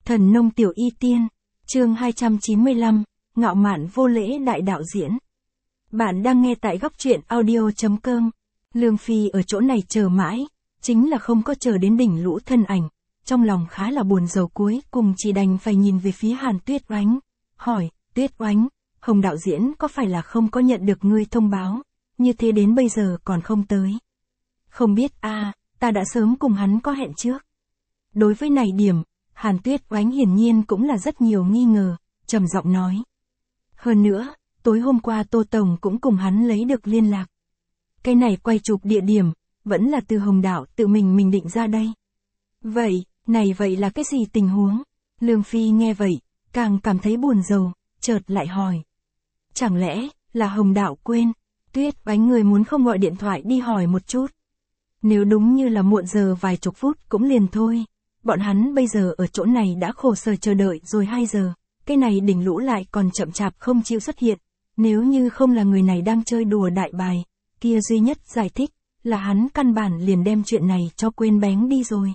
Thần nông tiểu y tiên, chương 295, ngạo mạn vô lễ đại đạo diễn. Bạn đang nghe tại góc truyện audio.com. Lương Phi ở chỗ này chờ mãi, chính là không có chờ đến đỉnh lũ thân ảnh, trong lòng khá là buồn rầu, cuối cùng chỉ đành phải nhìn về phía Hàn Tuyết Oánh, hỏi, Tuyết Oánh, Hồng đạo diễn có phải là không có nhận được ngươi thông báo, như thế đến bây giờ còn không tới? Không biết ta đã sớm cùng hắn có hẹn trước. Đối với này điểm, Hàn Tuyết Oánh hiển nhiên cũng là rất nhiều nghi ngờ, trầm giọng nói. Hơn nữa, tối hôm qua Tô Tổng cũng cùng hắn lấy được liên lạc. Cái này quay chụp địa điểm, vẫn là từ Hồng đạo tự mình định ra đây. Vậy là cái gì tình huống? Lương Phi nghe vậy, càng cảm thấy buồn rầu, chợt lại hỏi. Chẳng lẽ, là Hồng đạo quên? Tuyết Oánh, người muốn không gọi điện thoại đi hỏi một chút. Nếu đúng như là muộn giờ vài chục phút cũng liền thôi. Bọn hắn bây giờ ở chỗ này đã khổ sở chờ đợi rồi 2 giờ, cái này đỉnh lũ lại còn chậm chạp không chịu xuất hiện. Nếu như không là người này đang chơi đùa đại bài, kia duy nhất giải thích là hắn căn bản liền đem chuyện này cho quên bén đi rồi.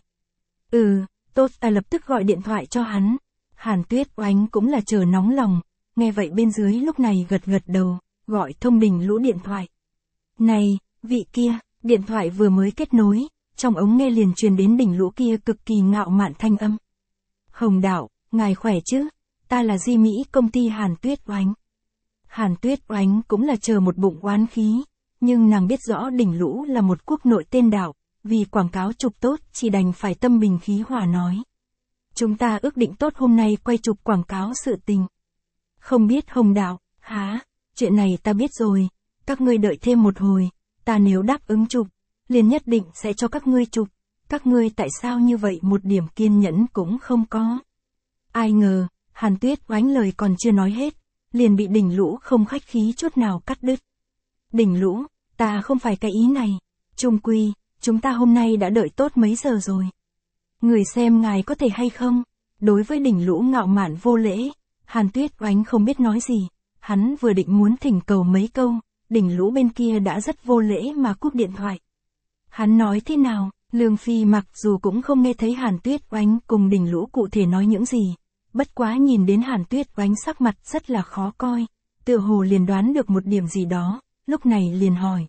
Tốt, ta lập tức gọi điện thoại cho hắn. Hàn Tuyết Oánh cũng là chờ nóng lòng, nghe vậy bên dưới lúc này gật đầu, gọi thông đỉnh lũ điện thoại. Này, vị kia, điện thoại vừa mới kết nối, trong ống nghe liền truyền đến đỉnh lũ kia cực kỳ ngạo mạn thanh âm. Hồng đạo, ngài khỏe chứ? Ta là Di Mỹ công ty Hàn Tuyết Oánh. Hàn Tuyết Oánh cũng là chờ một bụng oán khí, nhưng nàng biết rõ đỉnh lũ là một quốc nội tên đạo, vì quảng cáo chụp tốt chỉ đành phải tâm bình khí hòa nói. Chúng ta ước định tốt hôm nay quay chụp quảng cáo sự tình. Không biết Hồng đạo, chuyện này ta biết rồi, các ngươi đợi thêm một hồi, ta nếu đáp ứng chụp, liền nhất định sẽ cho các ngươi chụp, các ngươi tại sao như vậy một điểm kiên nhẫn cũng không có. Ai ngờ, Hàn Tuyết Oánh lời còn chưa nói hết, liền bị đỉnh lũ không khách khí chút nào cắt đứt. Đỉnh lũ, ta không phải cái ý này, chung quy, chúng ta hôm nay đã đợi tốt mấy giờ rồi. Người xem ngài có thể hay không? Đối với đỉnh lũ ngạo mạn vô lễ, Hàn Tuyết Oánh không biết nói gì, hắn vừa định muốn thỉnh cầu mấy câu, đỉnh lũ bên kia đã rất vô lễ mà cúp điện thoại. Hắn nói thế nào? Lương Phi mặc dù cũng không nghe thấy Hàn Tuyết Oánh cùng đỉnh lũ cụ thể nói những gì, bất quá nhìn đến Hàn Tuyết Oánh sắc mặt rất là khó coi, tựa hồ liền đoán được một điểm gì đó, lúc này liền hỏi.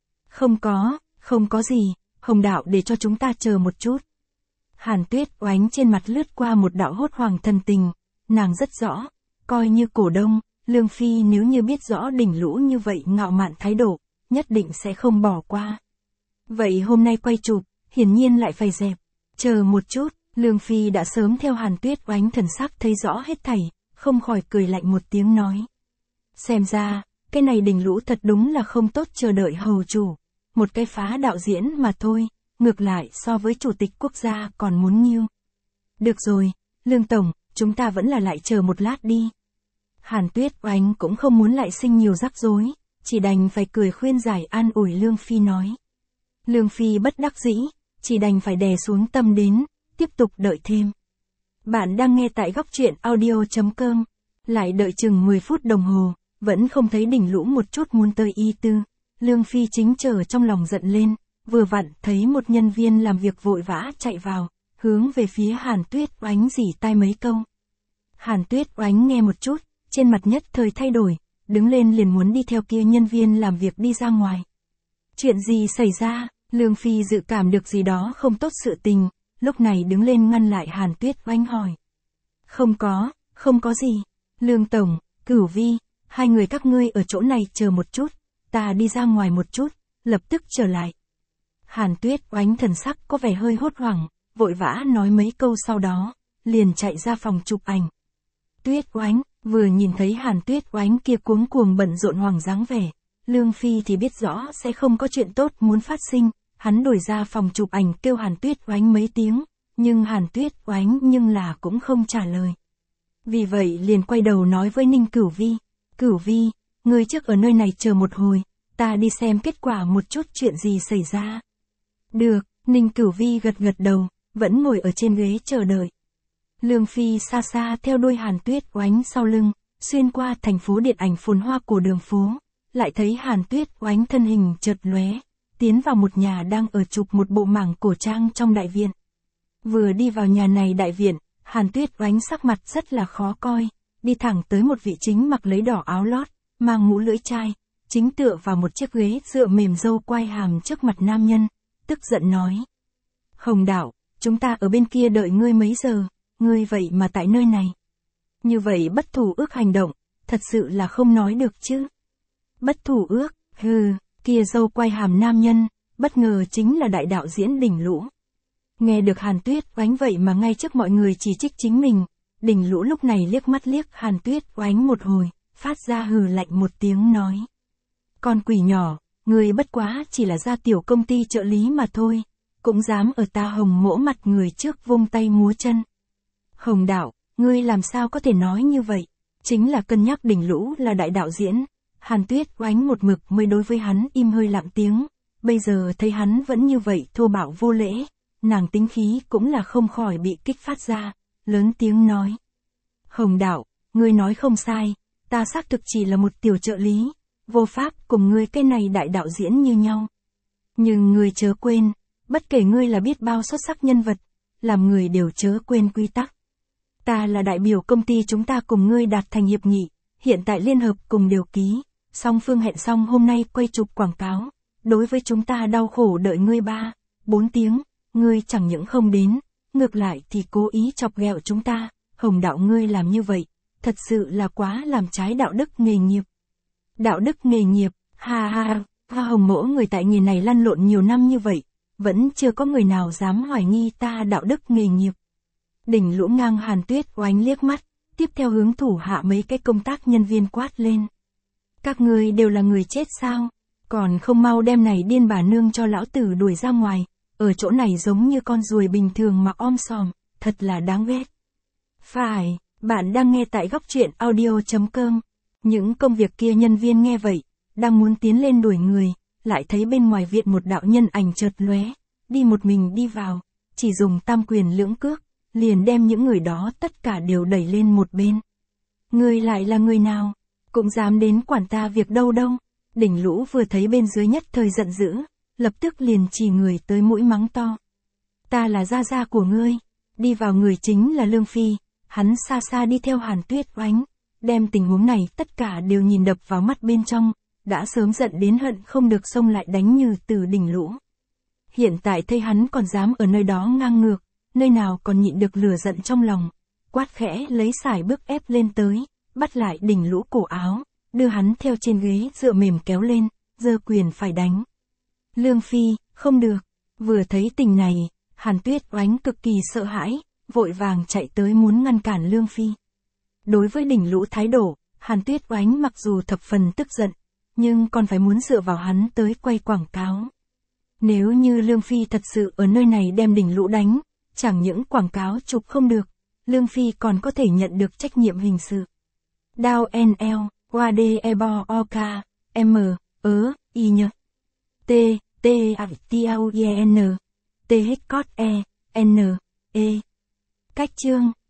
Không có gì, Hồng đạo để cho chúng ta chờ một chút. Hàn Tuyết Oánh trên mặt lướt qua một đạo hốt hoảng thần tình, nàng rất rõ, coi như cổ đông, Lương Phi nếu như biết rõ đỉnh lũ như vậy ngạo mạn thái độ, nhất định sẽ không bỏ qua. Vậy hôm nay quay chụp, hiển nhiên lại phải dẹp. Chờ một chút, Lương Phi đã sớm theo Hàn Tuyết Oánh thần sắc thấy rõ hết thảy, không khỏi cười lạnh một tiếng nói. Xem ra, cái này đỉnh lũ thật đúng là không tốt chờ đợi hầu chủ. Một cái phá đạo diễn mà thôi, ngược lại so với chủ tịch quốc gia còn muốn nhiêu. Được rồi, Lương Tổng, chúng ta vẫn là lại chờ một lát đi. Hàn Tuyết Oánh cũng không muốn lại sinh nhiều rắc rối, chỉ đành phải cười khuyên giải an ủi Lương Phi nói. Lương Phi bất đắc dĩ, chỉ đành phải đè xuống tâm đến, tiếp tục đợi thêm. Bạn đang nghe tại góc truyện audio.com, lại đợi chừng 10 phút đồng hồ, vẫn không thấy đỉnh lũ một chút muốn tới y tư. Lương Phi chính chờ trong lòng giận lên, vừa vặn thấy một nhân viên làm việc vội vã chạy vào, hướng về phía Hàn Tuyết Oánh rỉ tai mấy câu. Hàn Tuyết Oánh nghe một chút, trên mặt nhất thời thay đổi, đứng lên liền muốn đi theo kia nhân viên làm việc đi ra ngoài. Chuyện gì xảy ra? Lương Phi dự cảm được gì đó không tốt sự tình, lúc này đứng lên ngăn lại Hàn Tuyết Oánh hỏi. Không có gì. Lương Tổng, Cửu Vi, hai người các ngươi ở chỗ này chờ một chút, ta đi ra ngoài một chút, lập tức trở lại. Hàn Tuyết Oánh thần sắc có vẻ hơi hốt hoảng, vội vã nói mấy câu sau đó, liền chạy ra phòng chụp ảnh. Tuyết Oánh, vừa nhìn thấy Hàn Tuyết Oánh kia cuống cuồng bận rộn hoảng dáng vẻ, Lương Phi thì biết rõ sẽ không có chuyện tốt muốn phát sinh, hắn đuổi ra phòng chụp ảnh kêu Hàn Tuyết Oánh mấy tiếng, nhưng Hàn Tuyết Oánh nhưng là cũng không trả lời. Vì vậy liền quay đầu nói với Ninh Cửu Vi, Cửu Vi, ngươi trước ở nơi này chờ một hồi, ta đi xem kết quả một chút chuyện gì xảy ra. Được, Ninh Cửu Vi gật đầu, vẫn ngồi ở trên ghế chờ đợi. Lương Phi xa xa theo đuôi Hàn Tuyết Oánh sau lưng, xuyên qua thành phố điện ảnh phồn hoa của đường phố, lại thấy Hàn Tuyết Oánh thân hình chợt lóe, tiến vào một nhà đang ở chụp một bộ mảng cổ trang trong đại viện. Vừa đi vào nhà này đại viện, Hàn Tuyết Oánh sắc mặt rất là khó coi, đi thẳng tới một vị chính mặc lấy đỏ áo lót, mang mũ lưỡi chai, chính tựa vào một chiếc ghế dựa mềm râu quai hàm trước mặt nam nhân, tức giận nói. Hồng Đạo, chúng ta ở bên kia đợi ngươi mấy giờ, ngươi vậy mà tại nơi này. Như vậy bất thủ ước hành động, thật sự là không nói được chứ. Bất thủ ước, kia râu quai hàm nam nhân, bất ngờ chính là đại đạo diễn Đỉnh Lũ. Nghe được Hàn Tuyết Oánh vậy mà ngay trước mọi người chỉ trích chính mình, Đỉnh Lũ lúc này liếc mắt liếc Hàn Tuyết Oánh một hồi, phát ra hừ lạnh một tiếng nói. Con quỷ nhỏ, ngươi bất quá chỉ là gia tiểu công ty trợ lý mà thôi, cũng dám ở ta Hồng Mỗ mặt người trước vung tay múa chân. Hồng Đạo, ngươi làm sao có thể nói như vậy, chính là cân nhắc Đỉnh Lũ là đại đạo diễn. Hàn Tuyết Oánh một mực mới đối với hắn im hơi lặng tiếng, bây giờ thấy hắn vẫn như vậy thô bạo vô lễ, nàng tính khí cũng là không khỏi bị kích phát ra, lớn tiếng nói. Hồng Đạo, ngươi nói không sai, ta xác thực chỉ là một tiểu trợ lý, vô pháp cùng ngươi cái này đại đạo diễn như nhau. Nhưng ngươi chớ quên, bất kể ngươi là biết bao xuất sắc nhân vật, làm người đều chớ quên quy tắc. Ta là đại biểu công ty chúng ta cùng ngươi đạt thành hiệp nghị, hiện tại liên hợp cùng điều ký, song phương hẹn xong hôm nay quay chụp quảng cáo, đối với chúng ta đau khổ đợi ngươi 3-4 tiếng, ngươi chẳng những không đến, ngược lại thì cố ý chọc ghẹo chúng ta, Hồng Đạo ngươi làm như vậy, thật sự là quá làm trái đạo đức nghề nghiệp. Đạo đức nghề nghiệp, ha Hồng Mỗ người tại nghề này lăn lộn nhiều năm như vậy, vẫn chưa có người nào dám hoài nghi ta đạo đức nghề nghiệp. Đỉnh Lũ ngang Hàn Tuyết Oánh liếc mắt, tiếp theo hướng thủ hạ mấy cái công tác nhân viên quát lên. Các ngươi đều là người chết sao, còn không mau đem này điên bà nương cho lão tử đuổi ra ngoài, ở chỗ này giống như con ruồi bình thường mà om sòm, thật là đáng ghét. Phải, bạn đang nghe tại góc truyện audio.com. Những công việc kia nhân viên nghe vậy, đang muốn tiến lên đuổi người, lại thấy bên ngoài viện một đạo nhân ảnh chợt lóe, đi một mình đi vào, chỉ dùng tam quyền lưỡng cước, liền đem những người đó tất cả đều đẩy lên một bên. Ngươi lại là người nào? Cũng dám đến quản ta việc đâu đâu. Đỉnh Lũ vừa thấy bên dưới nhất thời giận dữ, lập tức liền chỉ người tới mũi mắng to. Ta là gia gia của ngươi. Đi vào người chính là Lương Phi, hắn xa xa đi theo Hàn Tuyết Oánh, đem tình huống này tất cả đều nhìn đập vào mắt bên trong, đã sớm giận đến hận không được xông lại đánh Như Từ Đỉnh Lũ. Hiện tại thấy hắn còn dám ở nơi đó ngang ngược, nơi nào còn nhịn được lửa giận trong lòng, quát khẽ lấy sải bước ép lên tới, bắt lại Đỉnh Lũ cổ áo, đưa hắn theo trên ghế dựa mềm kéo lên, giơ quyền phải đánh. Lương Phi, không được, vừa thấy tình này, Hàn Tuyết Oánh cực kỳ sợ hãi, vội vàng chạy tới muốn ngăn cản Lương Phi. Đối với Đỉnh Lũ thái độ, Hàn Tuyết Oánh mặc dù thập phần tức giận, nhưng còn phải muốn dựa vào hắn tới quay quảng cáo. Nếu như Lương Phi thật sự ở nơi này đem Đỉnh Lũ đánh, chẳng những quảng cáo chụp không được, Lương Phi còn có thể nhận được trách nhiệm hình sự. Đao NL, WD Ebo OK, M, I Nh, T, T A T A U E N, T H Cot E, N, E. Cách chương